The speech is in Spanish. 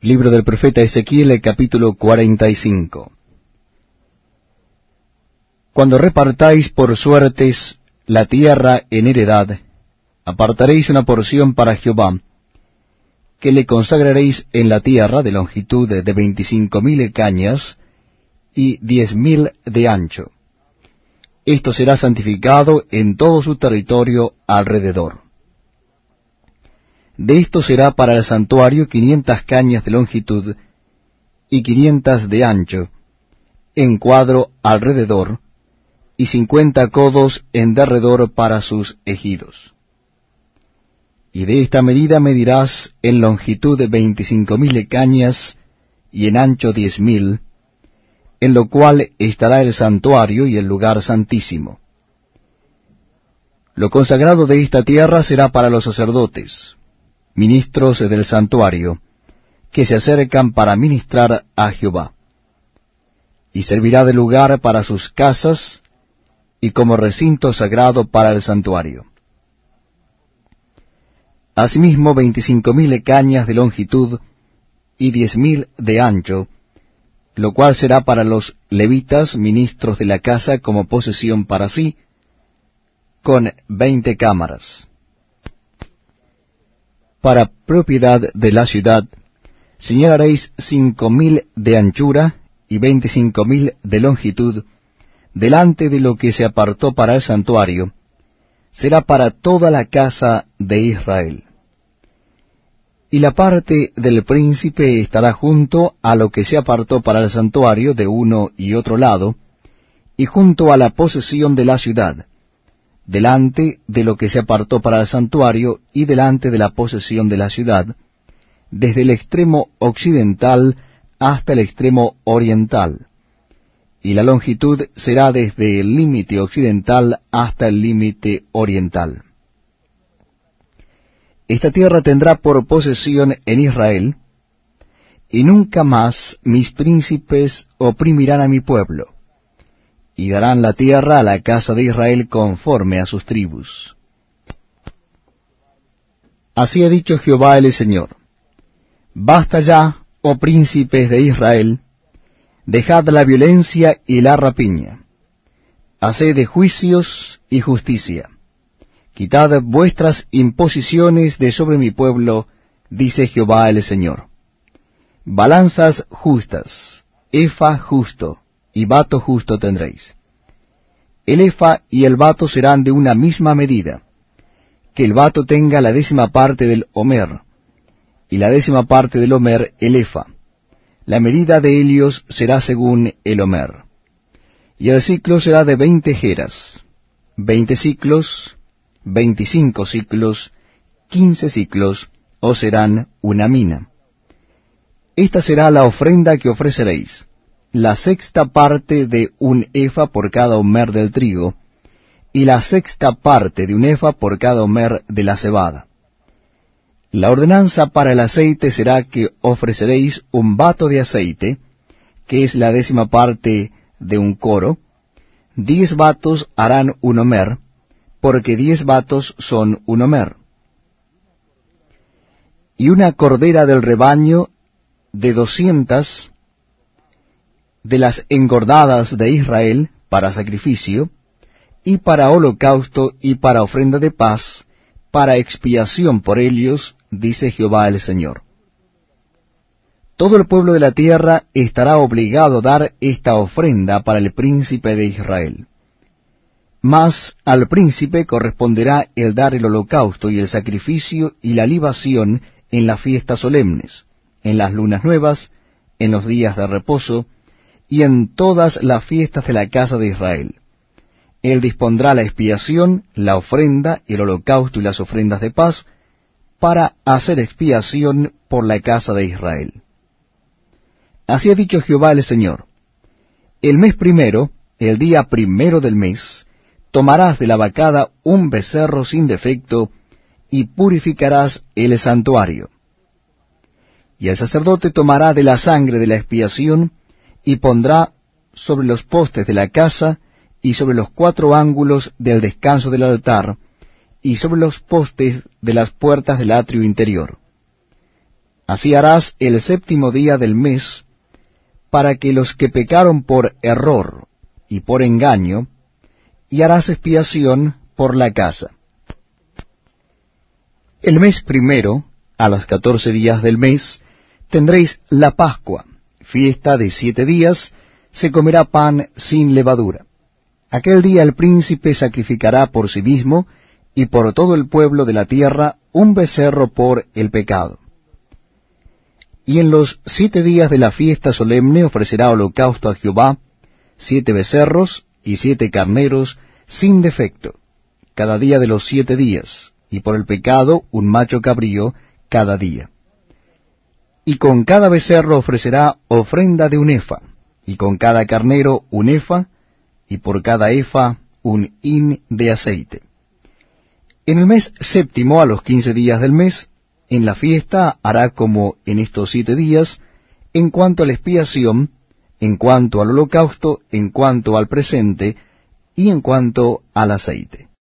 Libro del profeta Ezequiel, capítulo 45. Cuando repartáis por suertes la tierra en heredad, apartaréis una porción para Jehová, que le consagraréis en la tierra de longitud de 25,000 cañas y 10,000 de ancho. Esto será santificado en todo su territorio alrededor. De esto será para el santuario 500 cañas de longitud y 500 de ancho, en cuadro alrededor, y 50 codos en derredor para sus ejidos. Y de esta medida medirás en longitud 25,000 cañas y en ancho 10,000, en lo cual estará el santuario y el lugar santísimo. Lo consagrado de esta tierra será para los sacerdotes, ministros del santuario, que se acercan para ministrar a Jehová. Y servirá de lugar para sus casas, y como recinto sagrado para el santuario. Asimismo 25,000 cañas de longitud y 10,000 de ancho, lo cual será para los levitas, ministros de la casa, como posesión para sí, con 20 cámaras. Para propiedad de la ciudad, señalaréis 5,000 de anchura y 25,000 de longitud, delante de lo que se apartó para el santuario, será para toda la casa de Israel. Y la parte del príncipe estará junto a lo que se apartó para el santuario de uno y otro lado, y junto a la posesión de la ciudad, delante de lo que se apartó para el santuario y delante de la posesión de la ciudad, desde el extremo occidental hasta el extremo oriental. Y la longitud será desde el límite occidental hasta el límite oriental. Esta tierra tendrá por posesión en Israel, y nunca más mis príncipes oprimirán a mi pueblo, y darán la tierra a la casa de Israel conforme a sus tribus. Así ha dicho Jehová el Señor: Basta ya, oh príncipes de Israel, dejad la violencia y la rapiña, haced juicios y justicia, quitad vuestras imposiciones de sobre mi pueblo, dice Jehová el Señor. Balanzas justas, efa justo, y bato justo tendréis. El efa y el bato serán de una misma medida, que el bato tenga la 10ª parte del homer, y la 10ª parte del homer el efa. La medida de helios será según el homer. Y el ciclo será de 20 geras, 20 ciclos, 25 ciclos, 15 ciclos, o serán una mina. Esta será la ofrenda que ofreceréis: la 6ª parte de un efa por cada homer del trigo, y la 6ª parte de un efa por cada homer de la cebada. La ordenanza para el aceite será que ofreceréis un bato de aceite, que es la 10ª parte de un coro. 10 batos harán un homer, porque 10 batos son un homer. Y una cordera del rebaño de 200 de las engordadas de Israel para sacrificio, y para holocausto y para ofrenda de paz, para expiación por ellos, dice Jehová el Señor. Todo el pueblo de la tierra estará obligado a dar esta ofrenda para el príncipe de Israel. Mas al príncipe corresponderá el dar el holocausto y el sacrificio y la libación en las fiestas solemnes, en las lunas nuevas, en los días de reposo, y en todas las fiestas de la casa de Israel. Él dispondrá la expiación, la ofrenda, el holocausto y las ofrendas de paz, para hacer expiación por la casa de Israel. Así ha dicho Jehová el Señor: el mes primero, el día primero del mes, tomarás de la vacada un becerro sin defecto, y purificarás el santuario. Y el sacerdote tomará de la sangre de la expiación, y pondrá sobre los postes de la casa, y sobre los 4 ángulos del descanso del altar, y sobre los postes de las puertas del atrio interior. Así harás el 7º día del mes, para que los que pecaron por error y por engaño, y harás expiación por la casa. El mes primero, a los 14 días del mes, tendréis la Pascua, fiesta de 7 días, se comerá pan sin levadura. Aquel día el príncipe sacrificará por sí mismo y por todo el pueblo de la tierra un becerro por el pecado. Y en los 7 días de la fiesta solemne ofrecerá holocausto a Jehová, 7 becerros y 7 carneros sin defecto, cada día de los 7 días, y por el pecado un macho cabrío cada día. Y con cada becerro ofrecerá ofrenda de un efa, y con cada carnero un efa, y por cada efa un hin de aceite. En el mes 7º, a los 15 días del mes, en la fiesta hará como en estos 7 días, en cuanto a la expiación, en cuanto al holocausto, en cuanto al presente, y en cuanto al aceite.